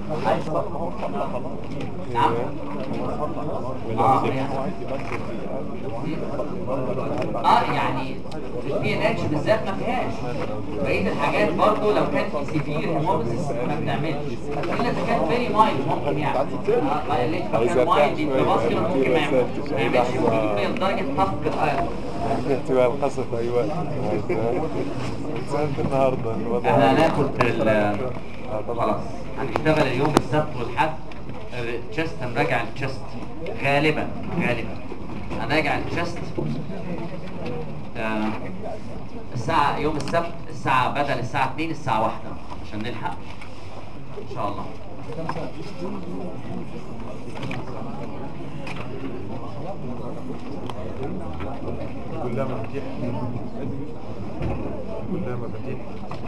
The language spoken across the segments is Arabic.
نعم. يعني البي ان اتش بالذات ما فيهاش. بقيه الحاجات برضه لو كان في سيفير هيموبيسيس ما بتعملش، الا اذا كان فيري مايلد ممكن يعني. اللي كان مايلد انترافاسكولار ممكن ما يعملش هيموجلوبين لدرجه تفقد ايرون. تبقى القصة ايوه. سألت النهارده الوضع. احنا هناخد خلاص هنشتغل اليوم السبت والحد التشست، هنراجع التشست غالبا هنراجع التشست الساعة يوم السبت الساعة بدل الساعة 2 الساعة 1 عشان نلحق ان شاء الله. كلها مفاتيح كلها مفاتيح.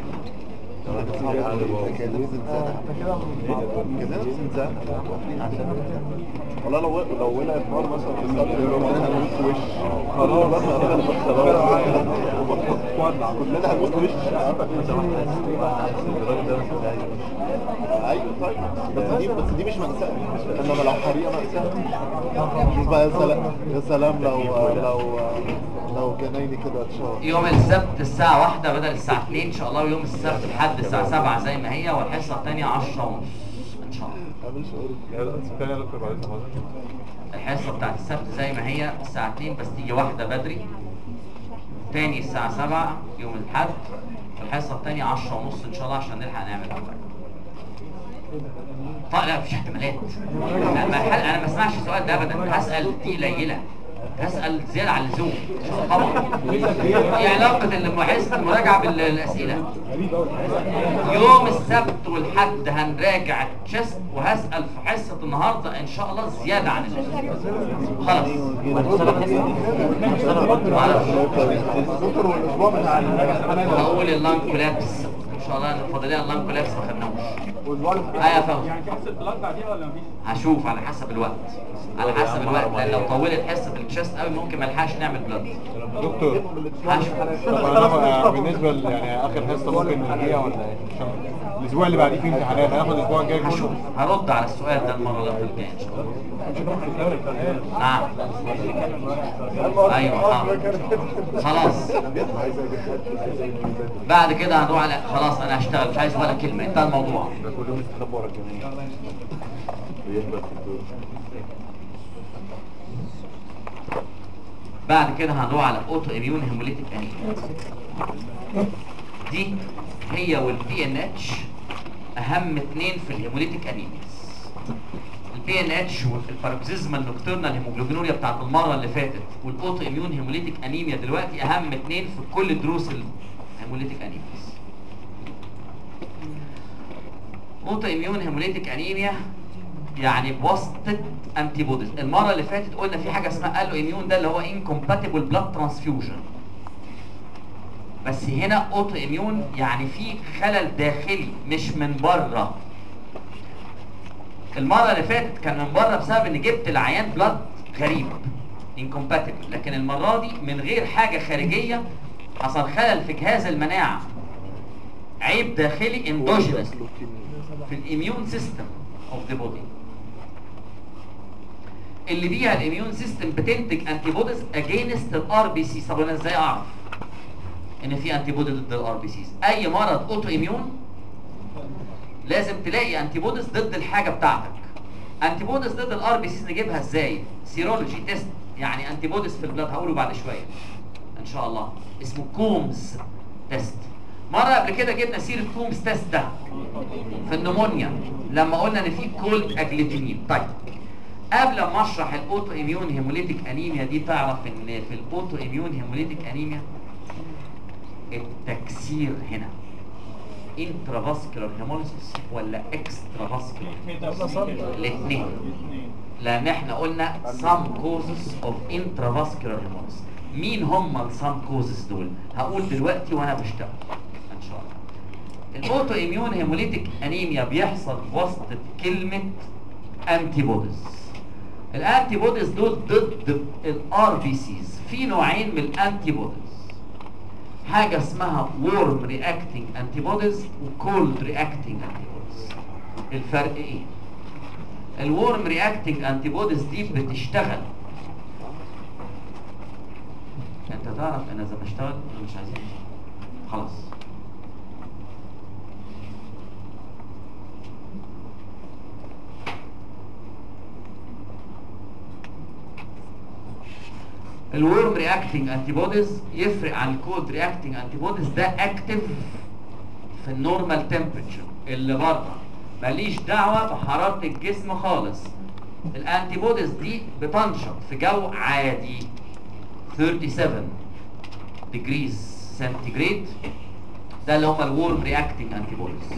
والله لو ولعت نار مثلا في السطح وش خلاص كلنا هنموت وش. ايوه طيب بس دي مش مأساة، انما لو حريقة مأساة. شوف بقى يا سلام لو جنايني كده اتشهر. يوم السبت الساعة 1 بدل الساعة 2 ان شاء الله، ويوم السبت الحد الساعة 7 زي ما هي، والحصة الثانية 10:30 ان شاء الله. الحصة بتاعت السبت زي ما هي الساعة 2 بس تيجي واحدة بدري، تاني الساعة 7 يوم الحد، والحصة الثانية 10:30 ان شاء الله عشان نلحق نعمل أول. طيب لا مفيش احتمالات. انا ما اسمعش السؤال ده ابدا، هسأل دي قليلة، هسأل زيادة عن اللزوم طبعا. ايه علاقة حصة المراجعة بالأسئلة؟ يوم السبت والحد هنراجع التشست، وهسأل في حصة النهاردة ان شاء الله زيادة عن اللزوم. خلاص. هقول اللانج كولابس ان شاء الله، الفضلية اللانج كولابس ما خدناهوش. يا فوزي حصه البلاد بعديها ولا مفيش؟ هشوف على حسب الوقت، لان لو طولت حصه التشست قوي ممكن ما نلحقش نعمل بلاد. دكتور طب بالنسبه يعني اخر حصه ممكن نلغيها ولا ايه؟ الاسبوع اللي بعديه فيه امتحانات، هناخد الاسبوع الجاي كله. هشوف هرد على السؤال ده المره الجايه ان شاء الله. نعم ايوه حاضر. خلاص بعد كده هنروح على خلاص انا هشتغل مش عايز ولا كلمه، انتهى الموضوع. ده كلهم يستخبوا ورا الجميع. بعد كده هنروح على اوتو اميون هيموليتيك انيميا. دي هي والبي ان اتش اهم اثنين في الهيموليتيك انيميز. البي ان اتش والباروكسيزمال نوكتورنال هيموجلوبينوريا بتاعت المره اللي فاتت، والاوتو اميون هيموليتيك انيميا دلوقتي اهم اثنين في كل دروس الهيموليتيك انيميز. اوتو اميون هيموليتيك انيميا يعني بواسطه انتي بوديز. المره اللي فاتت قلنا في حاجه اسمها الو اميون، ده اللي هو انكومباتبل بلاد ترانسفيوجن، بس هنا اوتو اميون يعني في خلل داخلي مش من بره. المره اللي فاتت كان من بره بسبب ان جبت العيان بلاد غريب انكومباتبل، لكن المره دي من غير حاجه خارجيه، حصل خلل في جهاز المناعه، عيب داخلي اندوجينس في الاميون سيستم اوف ذا بودي، اللي بيها الاميون سيستم بتنتج انتي بوديز اجينست الار بي سي. طب انا ازاي اعرف ان في انتي بودي ضد الار بي سيز؟ اي مرض اوتو اميون لازم تلاقي انتي بوديز ضد الحاجه بتاعتك. انتي بوديز ضد الار بي سيز نجيبها ازاي؟ سيرولوجي تيست، يعني انتي بوديز في البلاد، هقوله بعد شويه ان شاء الله، اسمه كومز تيست. مره قبل كده جبنا سيره كومز تيست ده في النمونيا لما قلنا ان في كولد اجلوتينين. طيب قبل ما اشرح الاوتو اميون هيموليتيك انيميا دي، تعرف ان في الاوتو اميون هيموليتيك انيميا التكسير هنا انترافاسكولار هيموليسيس ولا اكسترافاسكولار؟ الاثنين، لان احنا قلنا some causes of intravascular hemolysis. مين هم السام كوزز دول؟ هقول دلوقتي وانا بشتغل ان شاء الله. الاوتو اميون هيموليتيك انيميا بيحصل بواسطه كلمه انتي بوديز. الانتي بوديز دول ضد الار بي سيز. في نوعين من الانتي بوديز، حاجه اسمها warm reacting antibodies وcold reacting antibodies. الفرق ايه؟ الورم رياكتنج انتي بوديز دي بتشتغل، انت تعرف انا اذا بشتغل ولا مش عايزين خلاص. الورم رياكتنج انتي بوديز يفرق عن الكولد رياكتنج انتي بوديز. ده اكتف في النورمال تمبريتشر اللي بره، ماليش دعوه بحراره الجسم خالص. الانتي بوديز دي بتنشط في جو عادي 37 degrees سنتيجريد، ده اللي هم الورم رياكتنج انتي بوديز.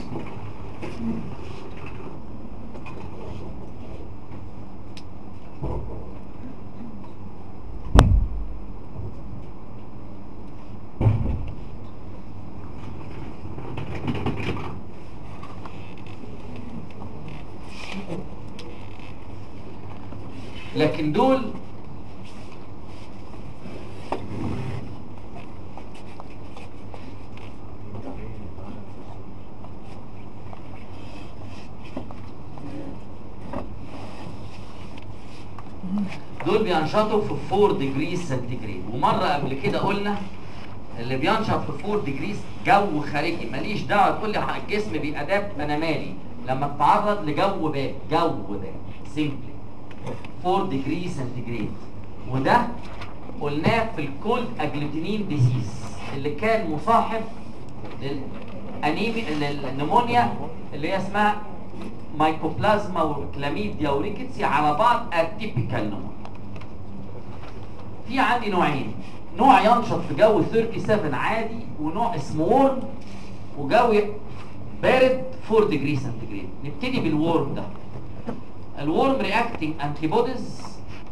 لكن دول بينشطوا في 4 degrees سنتيجريد. ومره قبل كده قلنا اللي بينشط في 4 degrees جو خارجي، ماليش دعوه تقول لي الجسم بيأدابت، انا مالي لما تتعرض لجو بارد. جو بارد سيمبلي 4 degrees سنتيجريد. وده قلناه في الكولد اجلوتينين ديزيز اللي كان مصاحب للنمونيا اللي هي اسمها مايكوبلازما وكلاميديا وريكيتسي على بعض اتيبيكال نمونيا. في عندي نوعين، نوع ينشط في جو 37 عادي، ونوع اسمه وورم وجو بارد 4 degrees سنتيجريد. نبتدي بالوورم ده. الورم رياكتنج انتي بوديز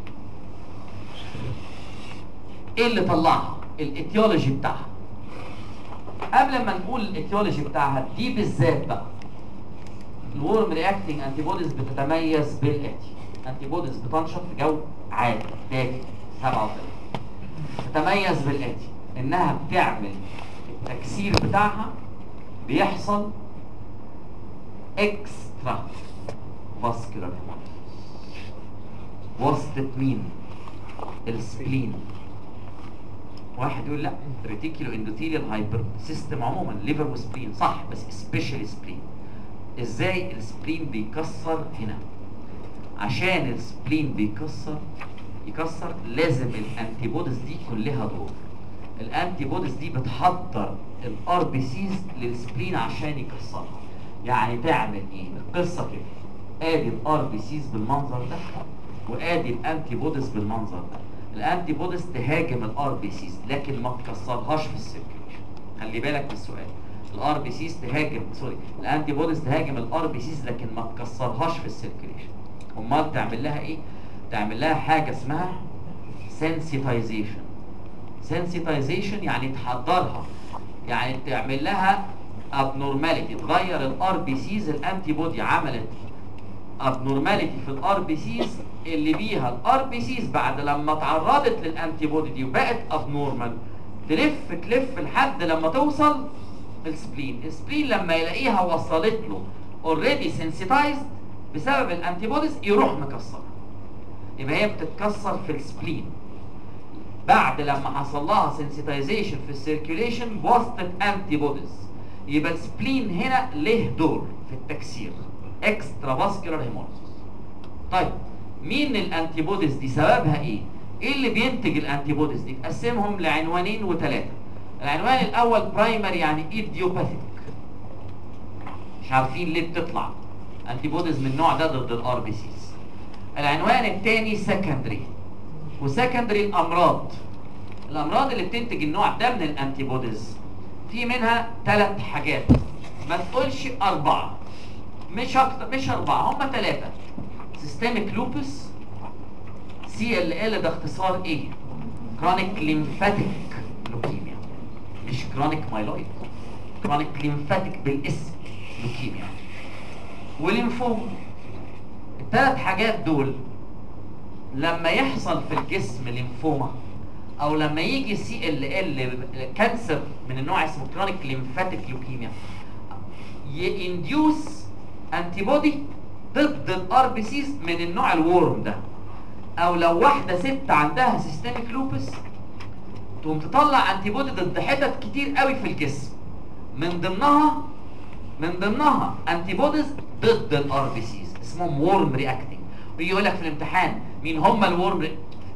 ايه اللي طلعها؟ الايتيولوجي بتاعها. قبل ما نقول الايتيولوجي بتاعها دي بالذات بقى، الورم رياكتنج انتي بوديز بتتميز بالاتي. انتي بوديز بتنشط في جو عادي دافئ 37، تتميز بالاتي انها بتعمل التكسير بتاعها بيحصل اكسترا فاسكولار وسط مين؟ السبلين. واحد يقول لا ريتيكولو اندوثيليال هايبر سيستم عموما ليفر وسبلين، صح، بس سبيشال سبلين. ازاي السبلين بيكسر هنا؟ عشان السبلين يكسر لازم الانتي بوديز دي يكون لها دور. الانتي بوديز دي بتحضر الار بي سيز للسبلين عشان يكسرها. يعني تعمل ايه القصه كده؟ ادي الار بي سيز بالمنظر ده، وادي الانتي بوديز بالمنظر ده. الانتي بوديز تهاجم الار بي سيز لكن ما تكسرهاش في السيركيوليشن. خلي بالك من السؤال، الار بي سيز تهاجم الانتي بوديز تهاجم الار بي سيز لكن ما تكسرهاش في السيركيوليشن. امال تعمل لها ايه؟ تعمل لها حاجه اسمها سنسيتايزيشن. سنسيتايزيشن يعني تحضرها، يعني تعمل لها ابنورماليتي، تغير الار بي سيز. الانتي بودي عملت ابنورماليتي في الار بي سيز اللي بيها الار بي سيز بعد لما تعرضت للانتي بودي دي وبقت ابنورمال تلف لحد لما توصل السبلين. السبلين لما يلاقيها وصلت له اوريدي سنسيتايزد بسبب الانتي بوديز يروح مكسرها. يبقى هي بتتكسر في السبلين بعد لما حصل لها سنسيتايزيشن في السيركيوليشن بواسطه انتي بوديز. يبقى السبلين هنا له دور في التكسير، اكسترا فاسكولار هيموليسيس. طيب مين الانتي بوديز دي؟ سببها ايه؟ ايه اللي بينتج الانتي بوديز دي؟ نقسمهم لعنوانين وثلاثه. العنوان الاول برايمري يعني ايديوباثيك، مش عارفين ليه بتطلع انتي بوديز من النوع ده ضد الار بي سيز. العنوان الثاني سكندري، وسكندري الامراض اللي بتنتج النوع ده من الانتي بوديز في منها 3 حاجات، ما تقولش 4، مش اكتر، مش 4، هم 3. سيستميك لوبس، CLL ده اختصار ايه؟ كرونيك ليمفاتيك لوكيميا، مش كرونيك مايلويد، كرونيك ليمفاتيك بالاسم لوكيميا، وليمفوما. ال3 حاجات دول لما يحصل في الجسم ليمفوما او لما يجي CLL كانسر من النوع اسمه كرونيك ليمفاتيك لوكيميا، ينديوس انتي بودي ضد الار بي سيز من النوع الورم ده، او لو واحده ست عندها سيستميك لوبس تقوم تطلع انتي بودي ضد حتت كتير قوي في الجسم، من ضمنها انتي بوديز ضد الار بي سيز اسمهم وورم رياكتنج. ويجي يقول لك في الامتحان مين هم الورم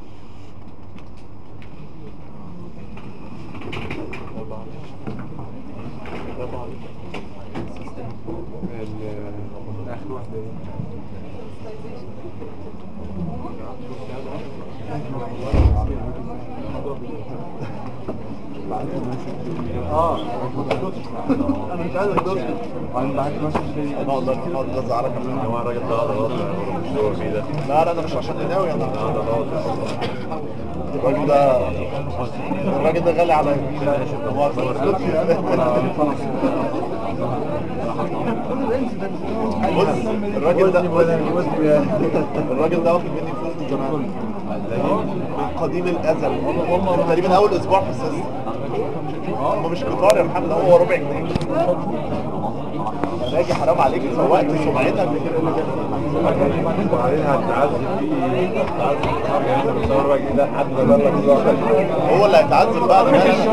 اخر واحده انا مش عايز ادوس انا بعت مسج انا اقدر ازعلك عشان هو الراجل ده غلط مش هو فيه ده. لا انا مش عشان ناوي انا ده غلط. الراجل ده غالي عليا هو بص الراجل ده واخد مني فلوس من زمان من قديم الازل تقريبا اول اسبوع في السيستم. هم مش كتار يا محمد، هو ربع جنيه. انا اجي حرام عليك سوقت سمعتك وبعدين هتعذب فيه يعني انت بتصور بقى كده حد جرب هو اللي هيتعذب بقى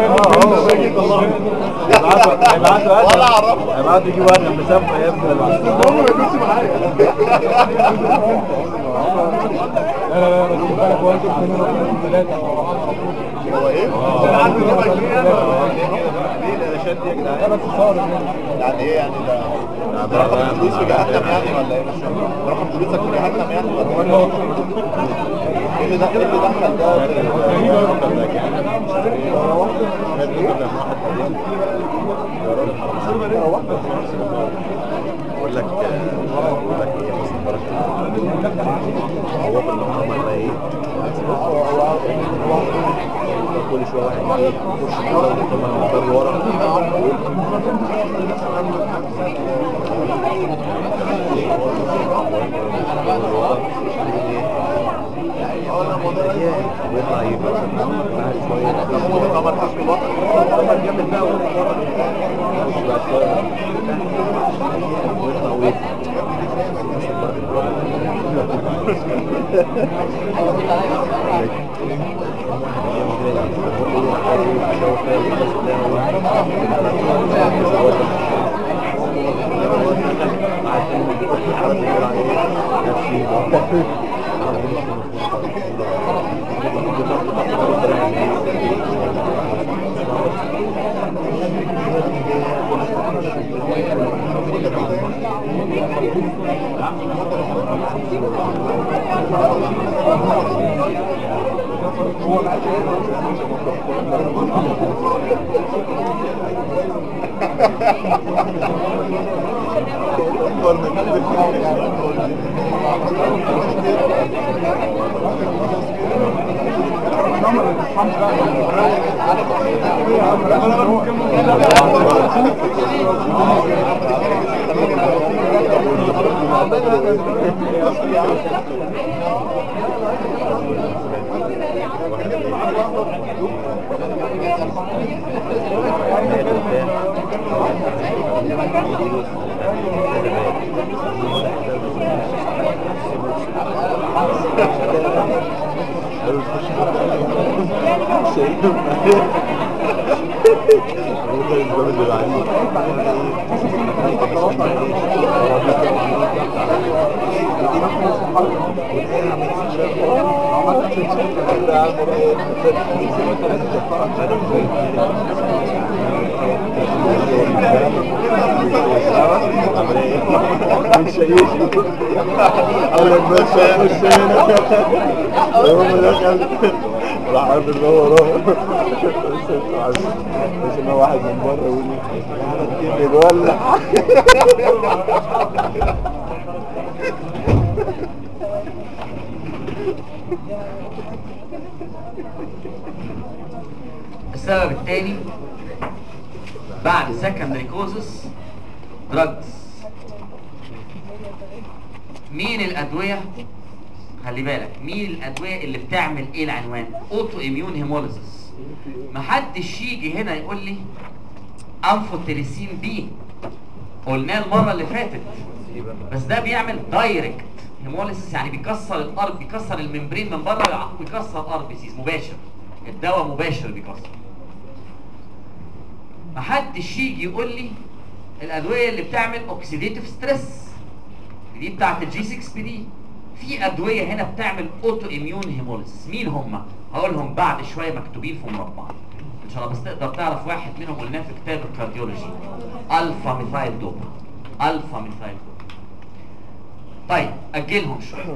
هيبعتوا ولا اعرفه هيبعتوا يجيبوا واحد مسافه يا ابني هو ما يدوس معايا لا خد بالك هو انتوا 2 3 هو ايه؟ بس صار يعني ايه يعني ده رقم فلوس في جهنم يعني ولا ايه؟ مش فاهم. رقم فلوسك في جهنم يعني ولا ايه اللي دخل بقول لك ايه حسن بركه هو في المحرم ايه كل شويه واحد يخش كده ويطلع المطر ورا ويطلع يبقى بعد شويه عمر حسن عمر جامد بقى بعد شويه ويطلع ويطلع راح عارف ان هو وراه مش ان هو واحد من بره بيولع السبب الثاني بعد سكندري كوزس دراجز. مين الادويه؟ خلي بالك مين الادويه اللي بتعمل ايه العنوان؟ اوتو اميون هيموليسيس. محدش يجي هنا يقول لي انفوتيريسين بي، قلناه المره اللي فاتت بس ده بيعمل دايركت هيموليسيس، يعني بيكسر الارض، بيكسر الممبرين من بره ويكسر الار بي سيز مباشر. الدواء مباشر بيكسر. محدش يجي يقول لي الادويه اللي بتعمل اوكسيديتيف ستريس دي بتاعت الجي 6 بي دي. في ادويه هنا بتعمل اوتو اميون هيموليسيس. مين هم؟ هقولهم بعد شويه مكتوبين في مربع ان شاء الله، بس تقدر تعرف واحد منهم قلناه في كتاب الكارديولوجي، الفا ميثايل دوبا. الفا ميثايل دوبا. طيب اجلهم شويه.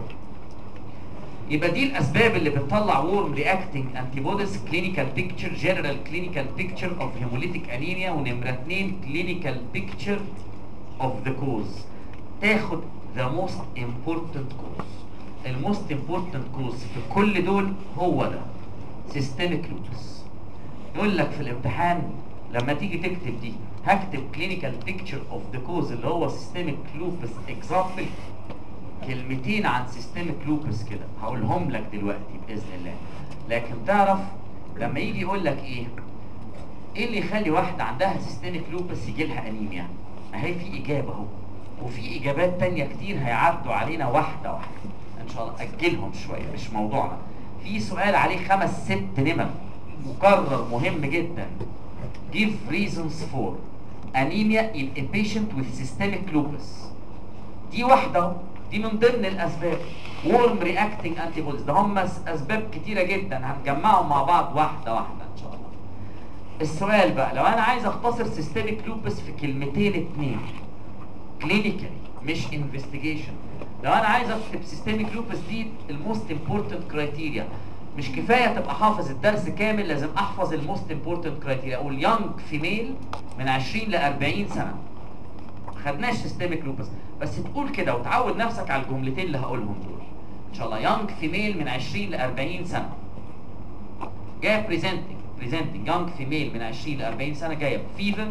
يبقى دي الاسباب اللي بتطلع وورم رياكتنج انتي بوديز. كلينيكال بيكتشر، جنرال كلينيكال بيكتشر اوف هيموليتيك انيميا، ونمره 2 كلينيكال بيكتشر اوف ذا كوز. تاخد ذا موست امبورتنت كوز. الموست امبورتنت كوز في كل دول هو ده سيستميك لوبس. يقول لك في الامتحان لما تيجي تكتب دي هكتب كلينيكال بيكتشر اوف ذا كوز اللي هو سيستميك لوبس اكزامبل، كلمتين عن سيستميك لوبس كده هقولهم لك دلوقتي باذن الله. لكن تعرف لما يجي يقول لك ايه اللي يخلي واحده عندها سيستميك لوبس يجي لها انيميا؟ اهي في اجابه اهو، وفي اجابات تانية كتير هيعدوا علينا واحده واحده ان شاء الله. اجلهم شويه مش موضوعنا. في سؤال عليه 5 6 نمر مكرر مهم جدا. give reasons for anemia in a patient with systemic lupus. دي واحده اهو، دي من ضمن الاسباب. warm reacting antibodies، ده هم اسباب كتيره جدا هنجمعهم مع بعض واحده واحده ان شاء الله. السؤال بقى لو انا عايز اختصر سيستميك لوبس في كلمتين 2 كلينيكالي مش انفستيجيشن، لو انا عايز اكتب سيستميك لوبس دي الموست امبورتنت كرايتيريا، مش كفايه تبقى حافظ الدرس كامل، لازم احفظ الموست امبورتنت كرايتيريا. اقول يونج فيميل من 20 ل 40 سنه. ما خدناش سيستميك لوبس، بس تقول كده وتعود نفسك على الجملتين اللي هقولهم دول ان شاء الله. يونج فيميل من 20 ل 40 سنه جايه بريزنتنج يونج فيميل من 20 ل 40 سنه جايه فيفر،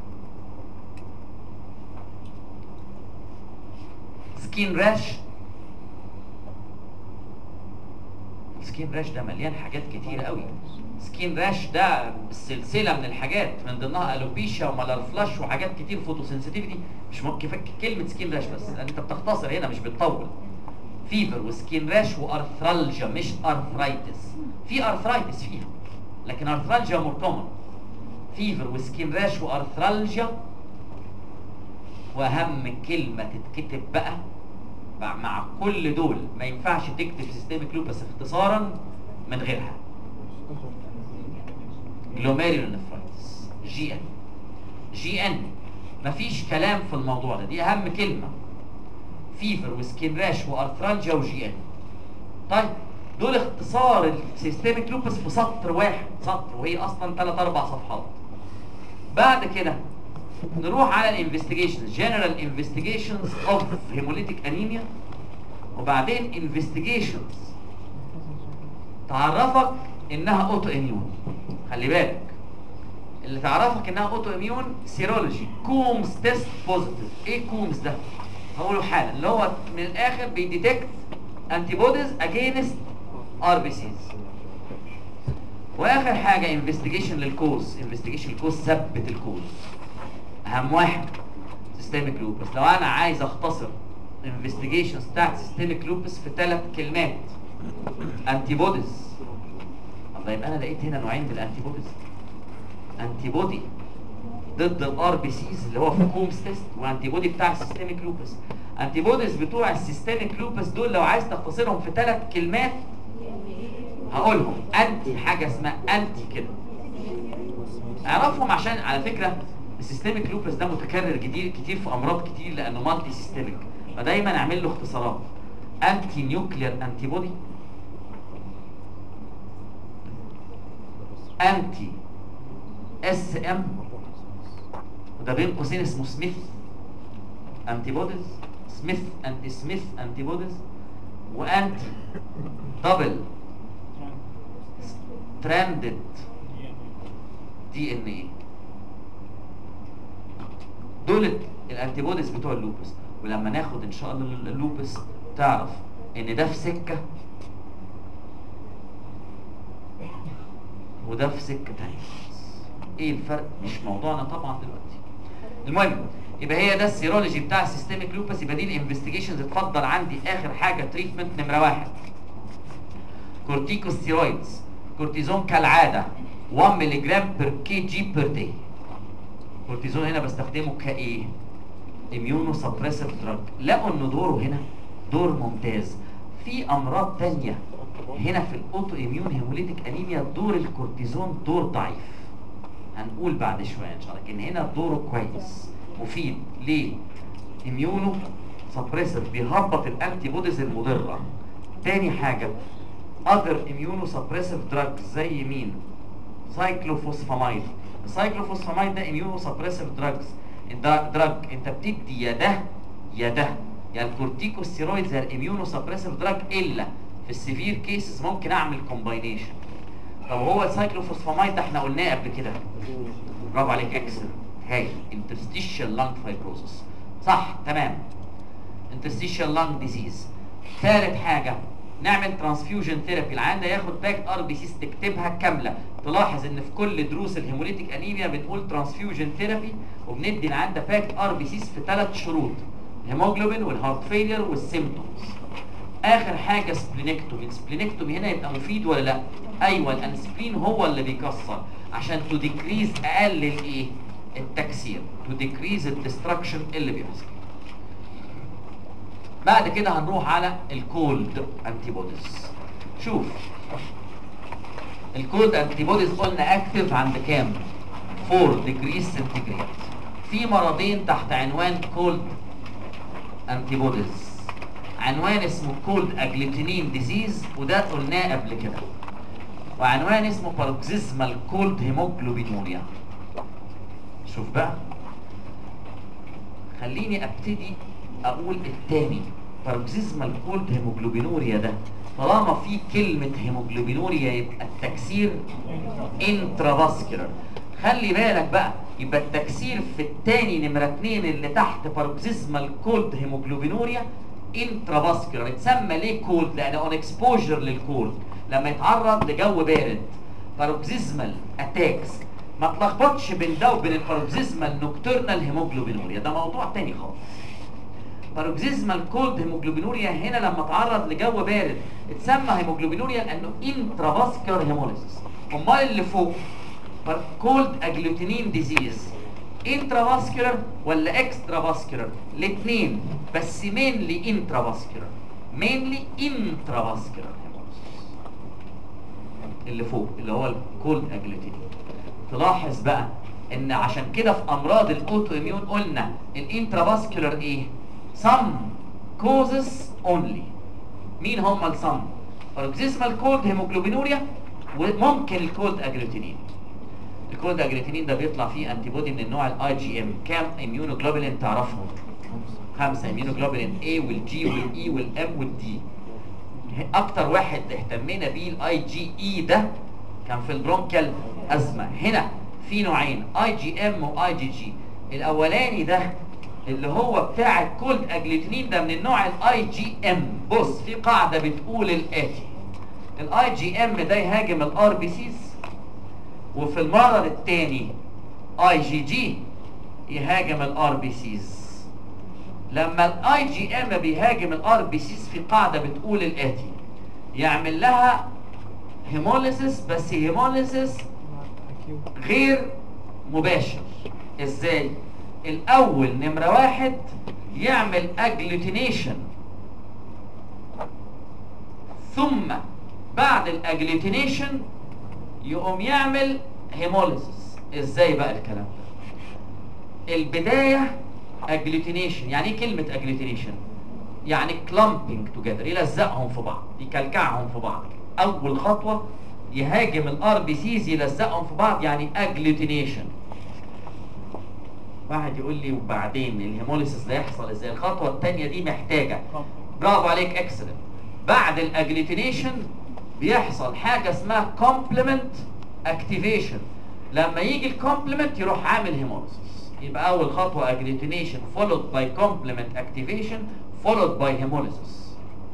سكين راش. سكين راش ده مليان حاجات كتير قوي. سكين راش ده سلسله من الحاجات من ضمنها الوبيشيا ومالار فلاش وحاجات كتير، فوتوسنسيتيفيتي. مش كفايه كلمه سكين راش بس لان انت بتختصر هنا مش بتطول. فيفر وسكين راش وارثرالجيا مش ارثرايتس. في ارثرايتس فيها لكن ارثرالجيا مور كومن. فيفر وسكين راش وارثرالجيا. واهم كلمه تتكتب بقى مع كل دول، ما ينفعش تكتب سيستميك لوبس اختصارا من غيرها. جلوميريولونيفرايتس، جي ان. جي ان مفيش كلام في الموضوع ده، دي اهم كلمه. فيفر وسكين راش وارثرالجيا وجي ان. طيب دول اختصار السيستميك لوبس في سطر واحد، سطر وهي اصلا 3 4 صفحات. بعد كده نروح على الانفستيجيشنز، جنرال انفستيجيشنز اوف هيموليتيك انيميا، وبعدين انفستيجيشنز تعرفك انها اوتو اميون. خلي بالك اللي تعرفك انها اوتو اميون سيرولوجي، كومز تيست بوزيتيف. ايه كومز ده؟ هقوله حالا، اللي هو من الاخر بيديتكت انتي بوديز اجينست ار بي سيز. واخر حاجه انفستيجيشن للكوز، انفستيجيشن الكوز، ثبت الكوز. اهم واحد سيستميك لوبس. لو انا عايز اختصر انفستيجيشنز بتاعت سيستميك لوبس في 3 كلمات، انتي بوديز. الله، يبقى انا لقيت هنا نوعين من الانتي بوديز، انتي بودي ضد الار بي سيز اللي هو في كومز تيست، وانتي بودي بتاع السيستميك لوبس. انتي بوديز بتوع السيستميك لوبس دول لو عايز تختصرهم في 3 كلمات هقولهم انتي، حاجه اسمها انتي كده اعرفهم، عشان على فكره السيستميك لوبس ده متكرر كتير في امراض كتير لانه مالتي سيستميك، فدايما اعمل له اختصارات. انتي نيوكلير انتي بودي، انتي اس ام، وده بين قوسين اسمه سميث انتي بوديز، سميث انتي بوديز، وانتي دبل ستراندد دي ان ايه. دول الانتي بوديز بتوع اللوبس. ولما ناخد ان شاء الله اللوبس تعرف ان ده في سكه وده في سكه تانيه. ايه الفرق؟ مش موضوعنا طبعا دلوقتي. المهم يبقى هي ده السيرولوجي بتاع السيستميك لوبس. يبقى دي الانفستيجيشنز. اتفضل عندي اخر حاجه تريتمنت نمره 1 كورتيكوستيرويدز. كورتيزون كالعاده 1 ملي جرام بير كي جي بير داي. كورتيزون هنا بستخدمه كايه؟ اميونو سبريسيف دراج. لقوا ان دوره هنا دور ممتاز. في امراض تانية هنا في الاوتو اميون هيموليتيك انيميا دور الكورتيزون دور ضعيف، هنقول بعد شويه ان شاء الله. لكن هنا دوره كويس مفيد. ليه؟ اميونو سبريسيف بيهبط الانتي بوديز المضره. تاني حاجه اذر اميونو سبريسيف دراج زي مين؟ سايكلوفوسفامايد. السايكلوفوسفامايد ده اميونو سبريسيف دراج. انت بتدي يا ده يا ده، يا الكورتيكوستيرويدز يا الاميونو سبريسيف دراج، الا في السيفير كيسز ممكن اعمل كومباينيشن. طب هو السايكلوفوسفامايد ده احنا قلناه قبل كده. برافو عليك اكسل. هاي انترستيشال لانج فايبروسس. صح تمام. انترستيشال لانج ديزيز. ثالث حاجه نعمل ترانسفيوجن ثيرابي. العيان ده ياخد باك ار بي سيز تكتبها كامله. تلاحظ ان في كل دروس الهيموليتيك انيميا بنقول ترانسفيوجن ثيرابي، وبندي العيان ده باك ار بي سيز في 3 شروط: الهيموجلوبين والهارت فيلير والسيمتومز. اخر حاجه سبلينكتومي. السبلينكتومي هنا يبقى مفيد ولا لا؟ ايوه، الانسبلين هو اللي بيكسر عشان تو ديكريز، اقلل ايه؟ التكسير، تو ديكريز الدستركشن اللي بيحصل. بعد كده هنروح على الكولد انتي بوديز. شوف الكولد انتي بوديز قلنا اكتف عند كام؟ 4 ديجري سنتيجريد. في مرضين تحت عنوان كولد انتي بوديز. عنوان اسمه كولد اجلوتينين ديزيز وده قلناه قبل كده، وعنوان اسمه باروكسيزمال كولد هيموجلوبينوريا. شوف بقى، خليني ابتدي اقول الثاني باروكسيزمال كولد هيموجلوبينوريا. ده طالما في كلمه هيموجلوبينوريا يبقى التكسير انترافاسكولار. خلي بالك بقى، يبقى التكسير في الثاني نمره 2 اللي تحت باروكسيزمال كولد هيموجلوبينوريا انترافاسكولار. اتسمى ليه كولد؟ لان اون اكسبوجر للكولد لما يتعرض لجو بارد. باروكسيزمال اتاكس. ما تلخبطش بين ده وبين الباروكسيزمال نوكتورنال هيموجلوبينوريا، ده موضوع تاني خالص. باروكسيزمال كولد هيموجلوبينوريا هنا لما تعرض لجو بارد اتسمى هيموجلوبينوريا لانه انترافاسكولار هيموليسيس. امال اللي فوق كولد اجلوتينين ديزيز انترافاسكولار ولا اكسترافاسكولار؟ الاثنين، بس مينلي انترافاسكولار. مينلي انترافاسكولار هيموليسيس اللي فوق اللي هو الكولد اجلوتينين. تلاحظ بقى ان عشان كده في امراض الاوتو اميون قلنا الانترافاسكولار ايه؟ some causes only. مين هم السم؟ باروكسيزمال كولد هيموجلوبينوريا وممكن الكولد اجلوتينين. الكولد اجلوتينين ده بيطلع فيه انتي بودي من النوع الاي جي ام. كام اميونوجلوبولين تعرفهم؟ 5 اميونوجلوبولين A والجي والاي والام والدي. اكتر واحد اهتمينا بيه الاي جي اي ده كان في البرونكيال ازمه. هنا في نوعين اي جي ام واي جي جي. الاولاني ده اللي هو بتاع الكولد اجلوتينين ده من النوع الاي جي ام. بص في قاعده بتقول الاتي: الاي جي ام ده يهاجم الار بي سيز، وفي المرض الثاني اي جي جي يهاجم الار بي سيز. لما الاي جي ام بيهاجم الار بي سيز في قاعده بتقول الاتي: يعمل لها هيموليسيس، بس هيموليسيس غير مباشر. ازاي؟ الاول نمره 1 يعمل اجلوتينيشن، ثم بعد الاجلوتينيشن يقوم يعمل هيموليسيس. ازاي بقى الكلام ده؟ البدايه اجلوتينيشن. يعني ايه كلمه اجلوتينيشن؟ يعني كلامبينج توجذر، يلزقهم في بعض، يكلكعهم في بعض. اول خطوه يهاجم الار بي سيز يلزقهم في بعض، يعني اجلوتينيشن. واحد يقول لي وبعدين الهيموليسيس ده يحصل ازاي؟ الخطوه الثانيه دي محتاجه، برافو عليك اكسلنت، بعد الاجلوتينيشن بيحصل حاجه اسمها كومبلمنت اكتيفيشن. لما يجي الكومبلمنت يروح عامل هيموليسيس. يبقى اول خطوه اجلوتينيشن followed by complement activation followed by hemolysis.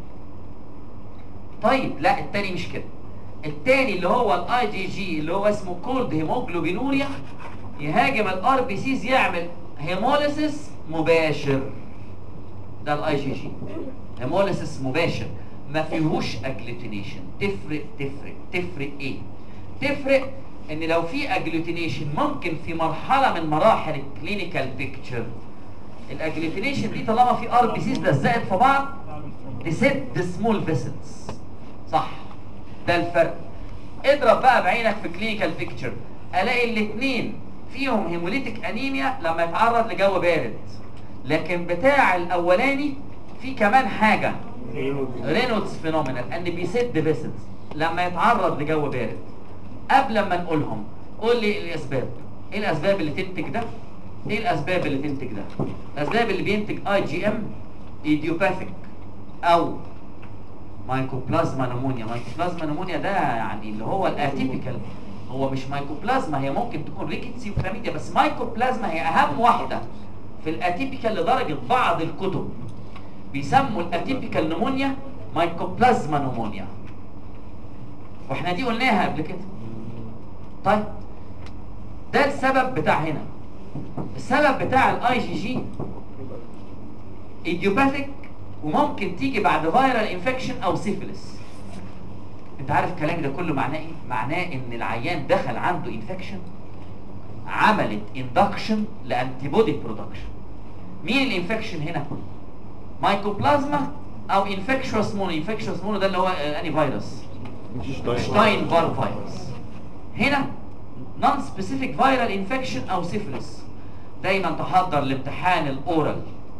طيب لا، الثاني مش كده. الثاني اللي هو الاي جي جي اللي هو اسمه كولد هيموجلوبينوريا يهاجم الار بي سيز، يعمل هيموليسيس مباشر، ده الاي جي جي. هيموليسيس مباشر ما فيهوش اجلوتينيشن. تفرق ايه؟ تفرق ان لو في اجلوتينيشن ممكن في مرحله من مراحل الكلينيكال بيكتشر الاجلوتينيشن دي طالما في ار بي سيز لزقت في بعض تسد سمول فيسلز، صح؟ ده الفرق. اضرب بقى بعينك في كلينيكال بيكتشر، الاقي الاثنين فيهم هيموليتيك انيميا لما يتعرض لجو بارد، لكن بتاع الاولاني في كمان حاجه رينولدز فينومينال ان بيسد فيسلز لما يتعرض لجو بارد. قبل ما نقولهم قول لي الاسباب. ايه الاسباب اللي تنتج ده؟ ايه الاسباب اللي تنتج ده؟ الاسباب اللي بينتج اي جي ام ايديوباثيك او مايكوبلازما نمونيا. مايكوبلازما نمونيا ده يعني اللي هو الاتيبيكال، هو مش مايكوبلازما، هي ممكن تكون ريكيتسي وكلاميديا، بس مايكوبلازما هي اهم واحده في الاتيبيكال لدرجه بعض الكتب بيسموا الاتيبيكال نمونيا مايكوبلازما نمونيا، واحنا دي قلناها قبل كده. طيب ده السبب بتاع هنا. السبب بتاع الاي جي جي ايديوباثيك وممكن تيجي بعد فايرال انفكشن او سيفيلس. انت عارف كلامي ده كله معناه ايه؟ معناه ان العيان دخل عنده انفكشن عملت اندكشن لانتي بودي برودكشن. مين الانفكشن هنا؟ مايكوبلازما او انفكشوس مونو. انفكشوس مونو ده اللي هو اني فيروس؟ شتاين بار فيروس. هنا نون سبيسيفيك فايرال انفكشن او سيفيلس. دايما تحضر لامتحان الاورال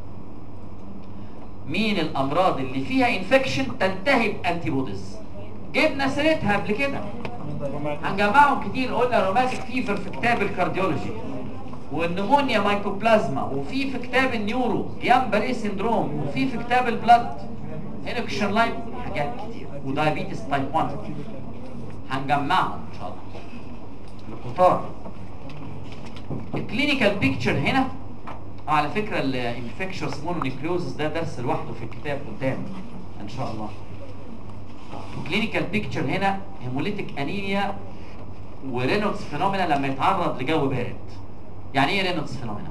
مين الامراض اللي فيها انفكشن تنتهي بانتي بوديز. جبنا سيرتها قبل كده، هنجمعهم كتير. قلنا روماتيك فيفر في كتاب الكارديولوجي، والنمونيا مايكوبلازما، وفي كتاب النيورو جيامبري سيندروم، وفي كتاب البلد هينكشن لاين، حاجات كتير، ودايابيتس تايب 1 هنجمعهم ان شاء الله الكتار. الكلينيكال بيكتشر هنا على فكره الانفكشوس مونونيكليوزس ده درس لوحده في الكتاب قدام ان شاء الله. الكلينيكال بيكتشر هنا هيموليتيك انيميا ورينولدز فينومينا لما يتعرض لجو بارد. يعني ايه رينولدز فينومينا؟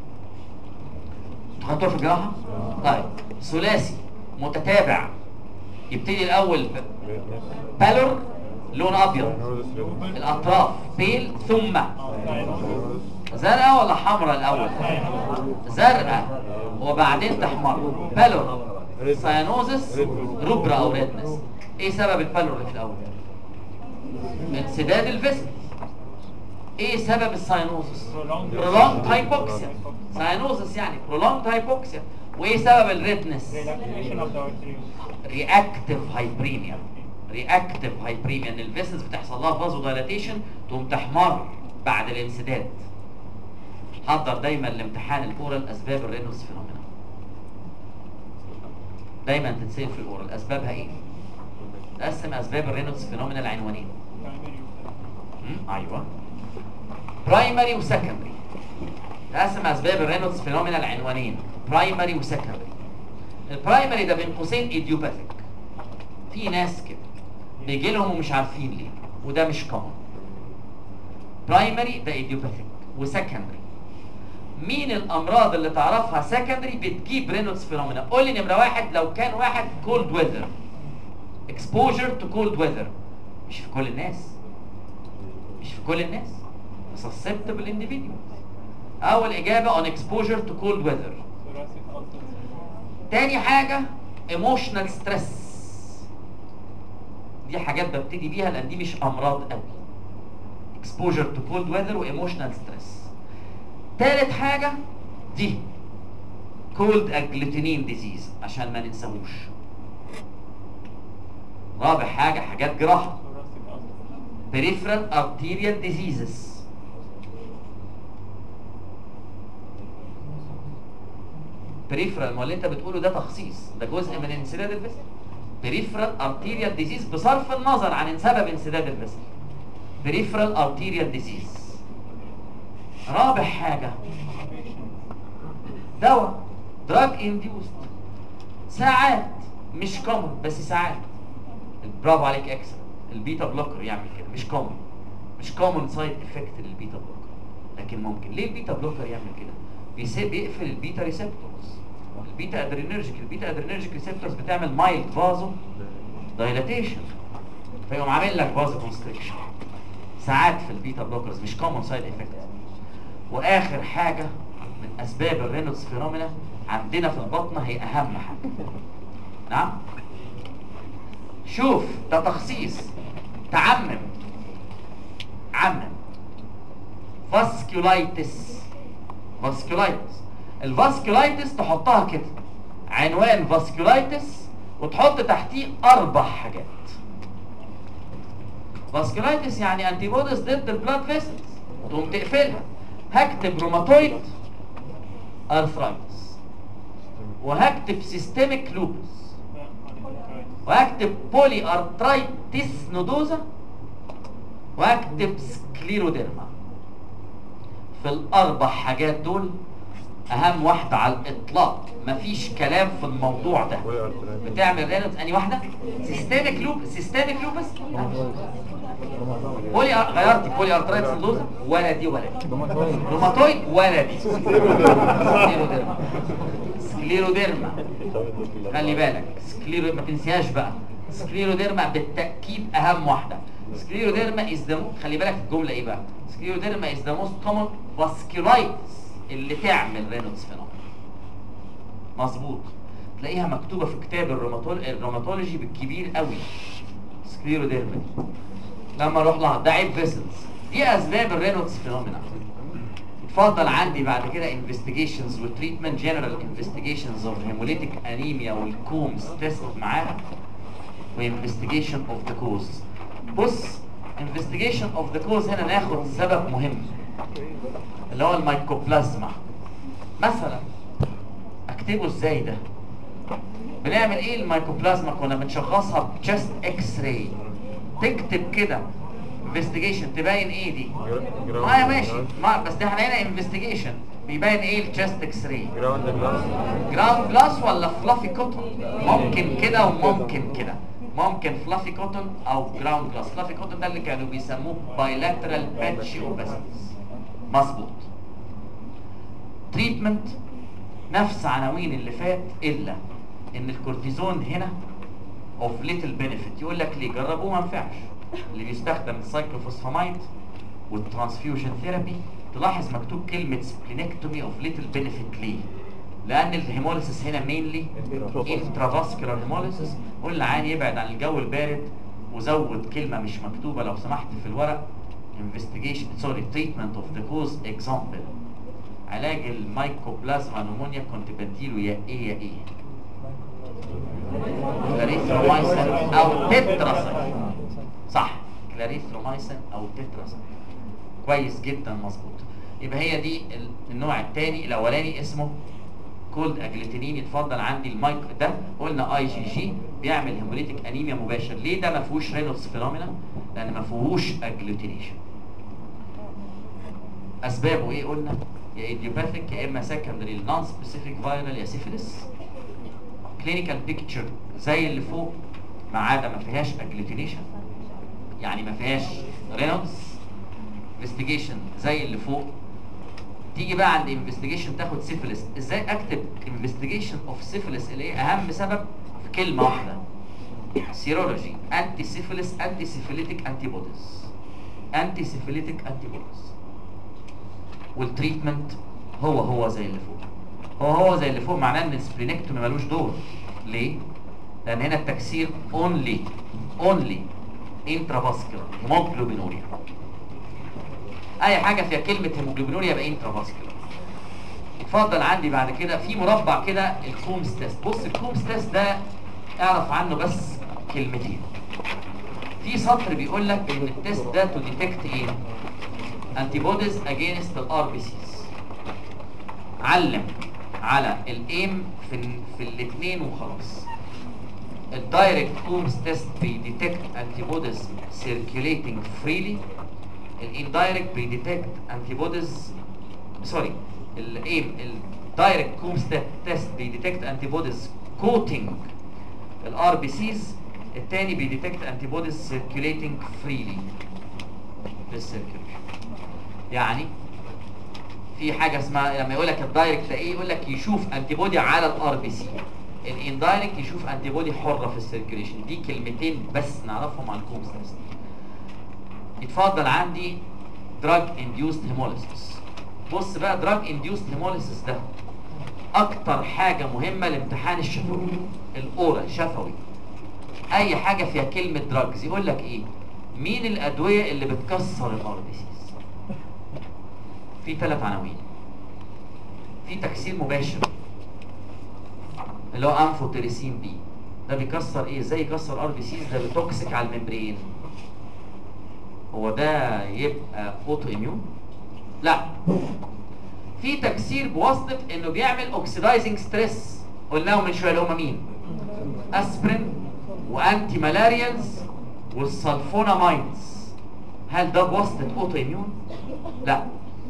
انتوا خدتوها في الجراحه؟ طيب ثلاثي متتابع يبتدي الاول بالور لون ابيض، الاطراف بيل، ثم زرقاء ولا حمراء الاول؟ زرقاء وبعدين تحمر. بالور، ساينوزس، روبرا او ريدنس. ايه سبب البالور اللي في الاول؟ انسداد الفيسل. ايه سبب الساينوزس؟ prolonged hypoxia. ساينوزس يعني prolonged hypoxia. وايه سبب الريدنس؟ رياكتيف هايبريميا. رياكتيف هايبريميا ان الفيسلز بتحصل لها فازو دايلاتيشن تقوم تحمر بعد الانسداد. حضر دايما الامتحان الاورال اسباب الرينولدز فينومينا. دايما تتسال في الاورال اسبابها ايه؟ نقسم اسباب الرينولدز فينومينا لعنوانين. ايوه، برايمري وسكندري. نقسم اسباب الرينولدز فينومينا لعنوانين، برايمري وسكندري. البرايمري ده بين قوسين ايديوباثيك. في ناس كده بيجي لهم ومش عارفين ليه، وده مش كومن. برايمري ده ايديوباثيك. وسكندري، مين الامراض اللي تعرفها سكندري بتجيب رينولدز فينومينا؟ قول لي نمره واحد. لو كان واحد كولد ويذر، اكسبوجر تو كولد ويذر. مش في كل الناس، مش في كل الناس، susceptible individuals. اول اجابه on exposure to cold weather. تاني حاجه emotional stress. دي حاجات ببتدي بيها لان دي مش امراض قوي. exposure to cold weather و emotional stress. تالت حاجه دي cold agglutinin disease عشان ما ننساهوش. رابع حاجه حاجات جراحه، peripheral arterial diseases. peripheral، ما اللي انت بتقوله ده تخصيص، ده جزء من انسداد الفيسل. peripheral arterial disease بصرف النظر عن سبب انسداد الفيسل. peripheral arterial disease. رابع حاجة دواء drug induced. ساعات مش common بس ساعات. برافو عليك اكسل. البيتا بلوكر يعمل كده، مش common، مش common side effect للبيتا بلوكر، لكن ممكن. ليه البيتا بلوكر يعمل كده؟ بيقفل البيتا ريسبتورز، البيتا ادرينرجيك ريسبتورز بتعمل مايلد فازو دايلاتيشن، فيقوم عامل لك فازو كونستريكشن ساعات في البيتا بلوكرز، مش كومون سايد افكت. واخر حاجه من اسباب الرينولدز فينومينا عندنا في البطنه هي اهم حاجه. نعم، شوف ده تخصيص، تعمم، عمم فاسكولايتس. الفاسكولايتس تحطها كده عنوان فاسكولايتس وتحط تحتيه 4 حاجات. فاسكولايتس يعني انتي بوديز ضد البلاد فيسلز، تقوم تقفلها. هكتب روماتويد ارثرايتس، وهكتب سيستميك لوبس، وهكتب بولي ارثرايتس نودوزا، وهكتب سكليروديرما. في ال4 حاجات دول اهم واحده على الاطلاق، مفيش كلام في الموضوع ده. بتعمل رينولدز انهي واحده؟ سيستميك لوبس. غيرتي بولي ارثرايتس نودوزا ولا دي ولا دي، روماتويد ولا دي، سكليروديرما. خلي بالك ما تنسيهاش بقى، سكليروديرما بالتاكيد اهم واحده. سكليروديرما از ذا، خلي بالك الجمله ايه بقى، سكليروديرما از ذا موست كومن فاسكولايتس اللي تعمل رينولدز فينومينا. مظبوط، تلاقيها مكتوبه في كتاب الروماتولوجي بالكبير قوي، سكليروديرما دي. لما اروح لها ده عيب فيسلز، دي اسباب الرينولدز فينومينا. اتفضل عندي بعد كده انفستيجيشنز وتريتمنت، جنرال انفستيجيشنز اوف هيموليتيك انيميا والكومز تيست معاها، وانفستيجيشن اوف ذا كوز. بص، انفستيجيشن اوف ذا كوز هنا ناخد سبب مهم اللي هو المايكوبلازما مثلا. اكتبه ازاي ده؟ بنعمل ايه المايكوبلازما؟ كنا بنشخصها بتشست اكس راي. تكتب كده انفستيجيشن تبين ايه دي؟ ماشي، بس ده احنا هنا انفستيجيشن بيبين ايه التشست اكس راي؟ جراوند جلاس ولا فلافي كوتون؟ ممكن كده وممكن كده، ممكن فلافي كوتون او جراوند جلاس. فلافي كوتون ده اللي كانوا بيسموه بايلاترال باتش اوباسيتس. مظبوط. تريتمنت نفس عناوين اللي فات، الا ان الكورتيزون هنا اوف ليتل بينيفيت. يقول لك ليه؟ جربوه ما نفعش. اللي بيستخدم السايكلوفوسفامايد والترانسفيوجن ثيرابي، تلاحظ مكتوب كلمه سبلينكتومي اوف ليتل بينيفيت. ليه؟ لان الهيموليسيس هنا مينلي انترافاسكولار هيموليسيس. قلنا عين يبعد عن الجو البارد، وزود كلمه مش مكتوبه لو سمحت في الورق، treatment of the cause example. علاج المايكوبلازما نمونيا كنت بديله يا ايه كلاريثرومايسين او تتراسايكلين. صح، كلاريثرومايسين او تتراسايكلين. كويس جدا، مظبوط. يبقى هي دي النوع الثاني. الاولاني اسمه كولد اجلوتينين. يتفضل عندي المايك ده، قلنا اي جي جي بيعمل هيموليتيك انيميا مباشر. ليه ده ما فيهوش رينولدز فينومينا؟ لان ما فيهوش اجلوتينيشن. اسبابه ايه قلنا؟ يا ايديوباثيك يا اما سكندري نون سبيسيفيك فايرال يا سيفيلس. كلينيكال بيكتشر زي اللي فوق ما عدا ما فيهاش اجلوتينيشن، يعني ما فيهاش رينولدز. انفستيجيشن زي اللي فوق. تيجي بقى عند انفستيجيشن تاخد سيفيلس. ازاي اكتب انفستيجيشن اوف سيفيلس اللي هي اهم سبب في كلمه واحده؟ سيرولوجي، انتي سيفيلس، انتي سيفيليتيك انتي بوديز، انتي سيفيليتيك انتي بوديز. والتريتمنت هو زي اللي فوق. هو زي اللي فوق معناه ان السبلينكتومي ملوش دور. ليه؟ لان هنا التكسير اونلي انترافاسكولار هيموجلوبينوريا. اي حاجه فيها كلمه هيموجلوبينوريا يبقى انترافاسكولار. اتفضل عندي بعد كده في مربع كده الكومز تيست. بص الكومز تيست ده اعرف عنه بس كلمتين. في سطر بيقول لك ان التيست ده تو ديتكت ايه؟ انتي بوديز اجينست الار بي سيز. علم على الايم في الاثنين وخلاص. الدايركت كومز تيست بيديتكت انتي بوديز سيركيوليتنج فريلي. الاندايركت بيديتكت انتي بوديز الدايركت كومز تيست بيديتكت انتي بوديز كوتنج الار بي سيز. الثاني بيديتكت انتي بوديز سيركيوليتنج فريلي للسيركيوليشن. يعني في حاجه اسمها لما يقول لك الدايركت ده ايه، يقول لك يشوف انتي بودي على الار بي سي. الاندايركت يشوف انتي بودي حره في السيركيليشن. دي كلمتين بس نعرفهم عن الكومز تيست. اتفضل عندي دراج انديوست هيموليسيس. بص بقى، دراج انديوست هيموليسيس ده اكتر حاجه مهمه لامتحان الشفوي، الاورال شفوي. اي حاجه فيها كلمه دراجز يقول لك ايه؟ مين الادويه اللي بتكسر الار بي سيز؟ في 3 عناوين. في تكسير مباشر اللي هو انفوتيريسين بي، ده بيكسر ايه؟ ازاي يكسر ار بي سيز؟ ده بتوكسيك على الممبرين. هو ده يبقى اوتو اميون؟ لا. في تكسير بواسطه انه بيعمل اوكسيدايزنج ستريس، قلناهم من شويه اللي هم مين؟ اسبرين وانتي مالاريالز والسلفونامايدز. هل ده بواسطه اوتو اميون؟ لا.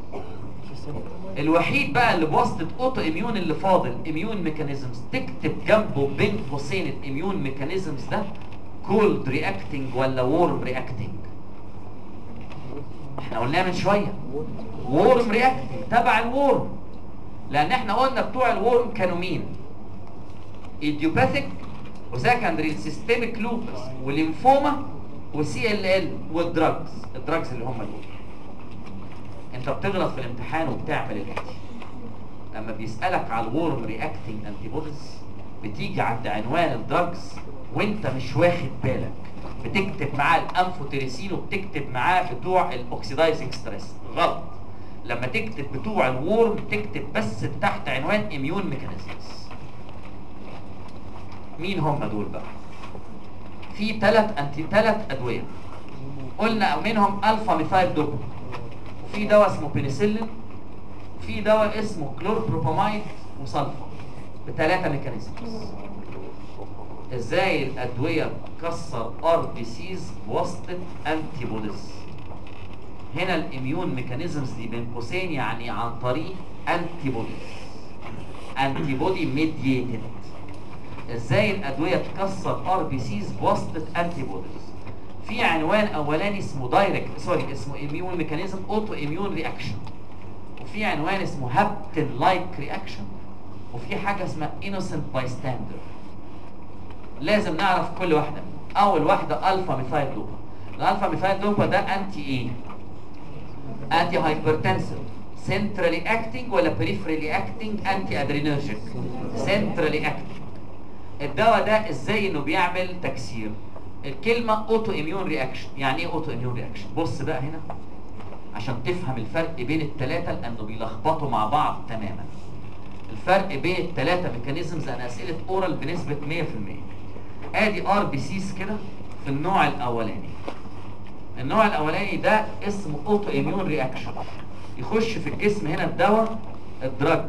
الوحيد بقى اللي بواسطه اوتو اميون اللي فاضل اميون ميكانيزمز، تكتب جنبه بين قوسين الاميون ميكانيزمز ده كولد رياكتنج ولا وورم رياكتنج. احنا قلناه من شويه وورم رياكتنج تبع الورم، لان احنا قلنا بتوع الورم كانوا مين؟ ايديوباثيك وسكندري سيستميك لوبس وليمفوما وسي ال ال والدراجز. الدراجز اللي هم دول. انت بتغلط في الامتحان وبتعمل الاتي. لما بيسالك على الورم رياكتنج انتي بوديز بتيجي عند عنوان الدراجز وانت مش واخد بالك، بتكتب معاه الانفوتيريسين وبتكتب معاه بتوع الاوكسيدايزنج ستريس. غلط. لما تكتب بتوع الورم تكتب بس تحت عنوان اميون ميكانيزمز. مين هم دول بقى؟ في 3 ادويه قلنا منهم الفا ميثايل دوبا، وفي دواء اسمه بنسلين، وفي دواء اسمه كلوربروبامايد وسلفا، ب3 ميكانيزمز. ازاي الادويه تكسر ار بي سيز بواسطه انتي بوديز؟ هنا الاميون ميكانيزمز دي بين قوسين يعني عن طريق انتي بوديز، انتي بودي ميدييتد. ازاي الادويه تكسر ار بي سيز بواسطه انتي بوديز؟ في عنوان اولاني اسمه اسمه اميون ميكانيزم اوتو اميون رياكشن، وفي عنوان اسمه هابتن لايك رياكشن، وفي حاجه اسمها انوسنت بايستاندر. لازم نعرف كل واحده. اول واحده الفا ميثايل دوبا. الالفا ميثايل دوبا ده انتي ايه؟ انتي هايبرتنسيف، سنترالي اكتنج ولا بريفرالي اكتنج؟ انتي ادرينرجيك، سنترالي اكتنج. الدواء ده ازاي انه بيعمل تكسير؟ الكلمه اوتو اميون رياكشن. يعني ايه اوتو اميون رياكشن؟ بص بقى هنا عشان تفهم الفرق بين الثلاثه، لانه بيلخبطوا مع بعض تماما. الفرق بين ال3 ميكانيزمز، انا اسئله اورال بنسبه 100%. ادي ار بي سيز كده في النوع الاولاني. النوع الاولاني ده اسمه اوتو اميون رياكشن. يخش في الجسم هنا الدواء الدراج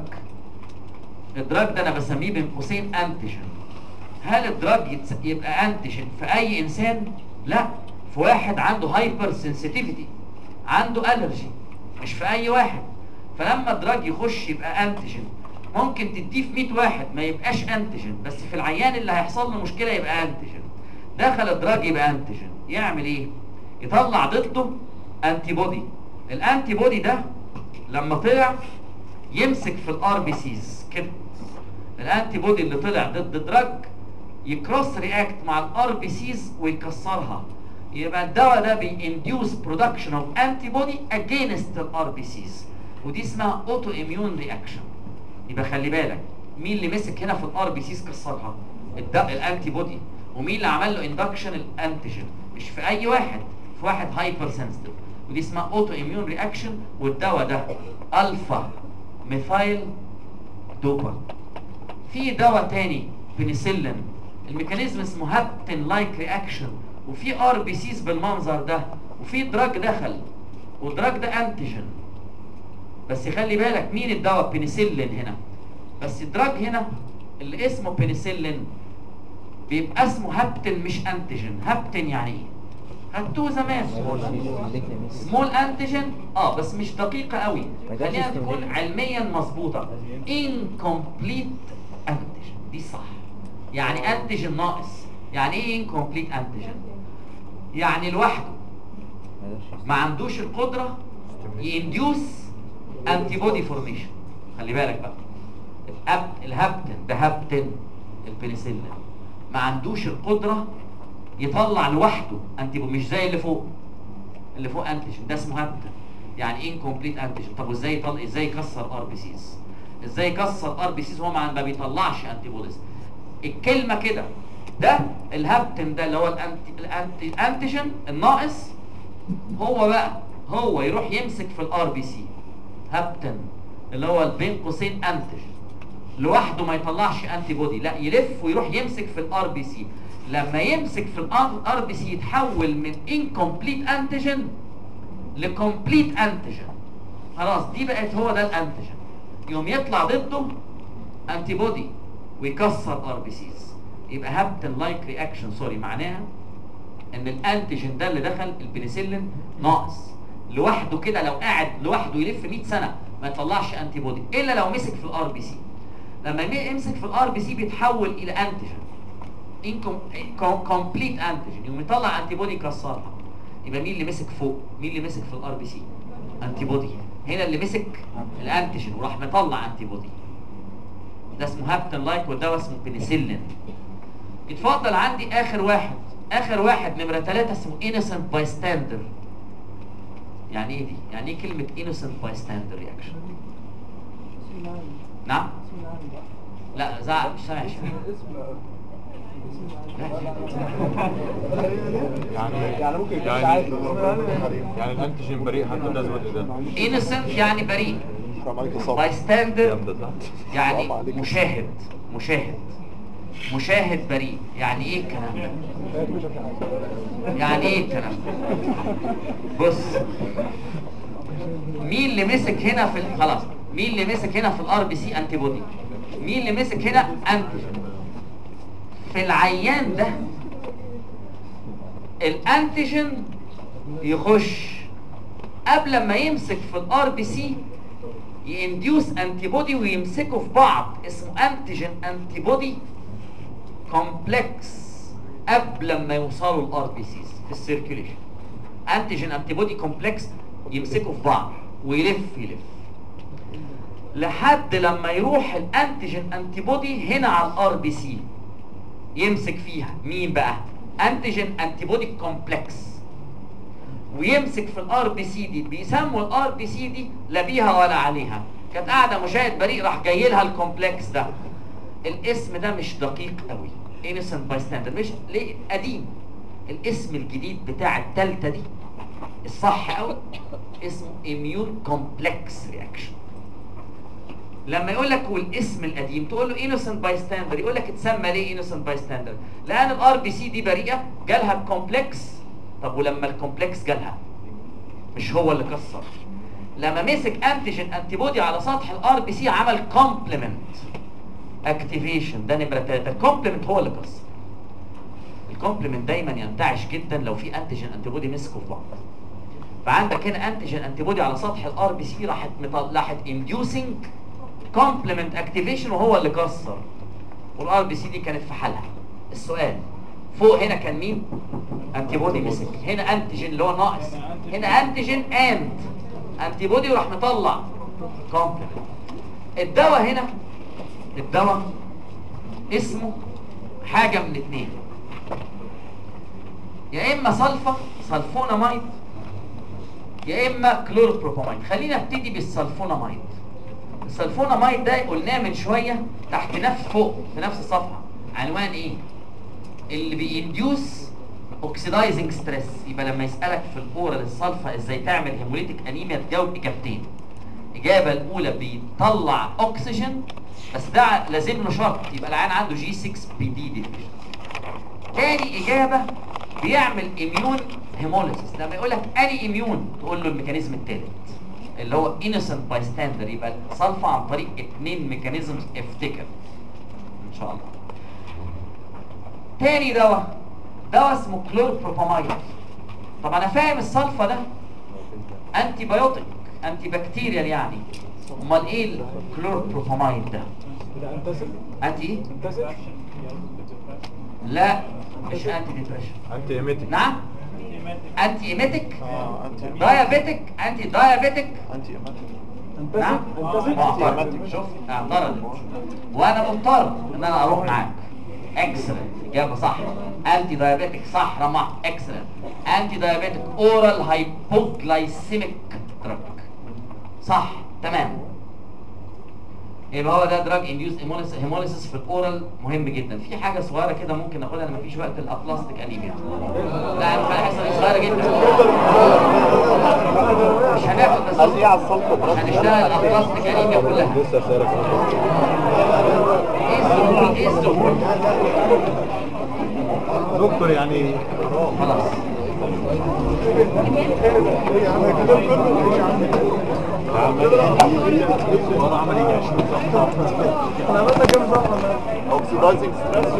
ده انا بسميه بين قوسين انتيجين. هل الدراج يبقى انتيجين في اي انسان؟ لا، في واحد عنده هايبر سنسيتيفيتي، عنده الرجي، مش في اي واحد. فلما الدراج يخش يبقى انتيجين، ممكن تديه في 100 واحد ما يبقاش انتيجين، بس في العيان اللي هيحصل له مشكله يبقى انتيجين. دخل الدراج يبقى انتيجين، يعمل ايه؟ يطلع ضده انتي بودي. الانتي بودي ده لما طلع يمسك في الار بي سيز كده. الانتي بودي اللي طلع ضد الدراج يكروس رياكت مع الار بي سيز ويكسرها. يبقى الدواء ده بينديوس برودكشن اوف انتي بودي اجينست الار بي سيز، ودي اسمها اوتو اميون رياكشن. يبقى خلي بالك مين اللي مسك هنا في الار بي سيز كسرها؟ الانتي بودي. ومين اللي عمل له اندكشن؟ الانتيجين. مش في اي واحد، في واحد هايبر سنسيتيف، ودي اسمها اوتو اميون رياكشن. والدواء ده الفا ميثايل دوبا. في دواء تاني بنسلين، الميكانيزم اسمه هابتن لايك رياكشن، وفي ار بي سيز بالمنظر ده، وفي دراج دخل، والدراج ده انتيجين. بس خلي بالك مين الدواء؟ بنسلين هنا، بس الدراج هنا اللي اسمه بنسلين بيبقى اسمه هابتن مش انتيجين. هابتن يعني ايه؟ خدتوه زمان، سمول انتيجين. بس مش دقيقه قوي، خلينا تكون علميا مظبوطه. انكمبليت انتيجين دي صح. يعني انتيجين ناقص. يعني ايه انكمبليت انتيجين؟ يعني لوحده ما عندوش القدره ينديوس انتي بودي فورميشن. خلي بالك بقى، الهابتن البنسلين ما عندوش القدره يطلع لوحده انتي بودي، مش زي اللي فوق. اللي فوق انتيجين ده اسمه هابتن، يعني انكمبليت انتيجين. طب وازاي ازاي يكسر ار بي سيز؟ ازاي يكسر ار بي سيز وهو ما بيطلعش انتي بوديز؟ الكلمه كده، ده الهابتن ده اللي هو الانتيجين الناقص، هو يروح يمسك في الار بي سي. هابتن اللي هو بين قوسين انتيجين لوحده ما يطلعش انتي بودي، لا يلف ويروح يمسك في الار بي سي. لما يمسك في الار بي سي يتحول من انكمبليت انتيجين لكمبليت انتيجين. خلاص دي بقت هو ده الانتيجين، يوم يطلع ضده انتي بودي ويكسر ار بي سيز. يبقى هابتن لايك رياكشن معناها ان الانتيجين ده اللي دخل البنسلين ناقص لوحده كده، لو قاعد لوحده يلف 100 سنه ما يطلعش انتي بودي الا لو مسك في الار بي سي. لما يمسك في الار بي سي بيتحول الى انتيجين كومبليت انتيجين، يقوم يطلع انتي بودي يكسرها. يبقى مين اللي مسك فوق؟ مين اللي مسك في الار بي سي؟ انتي بودي. هنا اللي مسك الانتيجين وراح مطلع انتي بودي، ده اسمه هابتن لايك والدواء اسمه بنسلين. يتفضل عندي اخر واحد نمره 3 اسمه innocent bystander. يعني ايه دي؟ يعني ايه كلمه innocent bystander reaction؟ نعم؟ لا زعل مش سامع شيء. يعني ممكن يكون عادي، يعني الانتيجين بريء حتى ده زود ده. innocent يعني بريء، bystander يعني مشاهد بريء. يعني ايه الكلام ده؟ يعني ايه الكلام ده؟ بص، مين اللي مسك هنا في خلاص، مين اللي مسك هنا في الار بي سي؟ انتي بودي. مين اللي مسك هنا؟ انتيجين. في العيان ده الانتيجين يخش قبل ما يمسك في الار بي سي ينديوس انتي بودي ويمسكوا في بعض، اسمه انتيجين انتي بودي كومبلكس قبل ما يوصلوا الار بي سيز في السيركيوليشن. انتيجين انتي بودي كومبلكس يمسكوا في بعض ويلف لحد لما يروح الانتيجين انتي بودي هنا على الار بي سي يمسك فيها. مين بقى؟ انتيجين انتي بودي كومبلكس، ويمسك في الار بي سي دي. بيسموا الار بي سي دي لا بيها ولا عليها. كانت قاعده مشاهد بريء راح جاي لها الكومبلكس ده. الاسم ده مش دقيق قوي، innocent bystander، مش ليه قديم. الاسم الجديد بتاع التالتة دي الصح قوي اسمه immune complex reaction. لما يقول لك والاسم القديم تقول له innocent bystander، يقول لك اتسمى ليه innocent bystander؟ لان الار بي سي دي بريئه جالها الكومبلكس. طب ولما الكومبلكس جالها مش هو اللي كسر؟ لما مسك انتيجين انتي بودي على سطح الار بي سي عمل كومبلمنت اكتيفيشن، ده نمره 3. الكومبلمنت هو اللي كسر. الكومبلمنت دايما ينتعش جدا لو في انتيجين انتي بودي مسكوا في بعض. فعندك هنا انتيجين انتي بودي على سطح الار بي سي راحت انديوسنج كومبلمنت اكتيفيشن وهو اللي كسر، والار بي سي دي كانت في حالها. السؤال فوق هنا كان مين؟ انتي بودي مسك، هنا انتيجين اللي هو ناقص، هنا انتيجين اند انتي بودي وراح مطلع كومبلمنت. الدواء اسمه حاجه من اتنين، يا اما سلفوناميد يا اما كلوربروباميد. خلينا نبتدي بالسلفوناميد. السلفوناميد ده قلناه من شويه تحت فوق في نفس الصفحه. عنوان ايه؟ اللي بينديوس اوكسيدايزنج ستريس. يبقى لما يسالك في الاورال السلفا ازاي تعمل هيموليتيك انيميا تجاوب اجابتين. الاجابه الاولى بيطلع اكسجين، بس ده لازم له شرط يبقى العيان عنده جي 6 بي دي ديفيشن. تاني اجابه بيعمل اميون هيموليسيس. لما يقول لك اني اميون تقول له الميكانيزم الثالث اللي هو innocent bystander. يبقى السلفا عن طريق 2 ميكانيزمز افتكر ان شاء الله. تاني دواء اسمه كلوربروباميد. طب انا فاهم السلفا ده انتي بايوتيك انتي بكتيريال يعني، امال ايه الكلوربروباميد ده؟ انتي لا مش انتي ديبريشن، انتي ايميتيك. نعم انتي ايميتيك، انتي دايابيتيك، انتي دايابيتيك، انتي ايماتيك. نعم معترض. شوف اعترضت وانا مضطر ان انا اروح معاك. اكسلنت، اجابه صح. انتي دايابيتك صح رقم واحد. اكسلنت. انتي دايابيتك اورال هايبوجلايسيميك دراج صح تمام. يبقى هو ده دراج انديوس هيموليسيس في الاورال مهم جدا. في حاجه صغيره كده ممكن ناخدها لما مفيش وقت، الابلاستيك انيميا. لا انا الحصه دي صغيره جدا مش هناخد بس قال ايه على الصلصه؟ هنشتغل الابلاستيك انيميا كلها. لسه سالك ايه السهول؟ دكتور يعني خلاص اوكسيدايزنج ستريس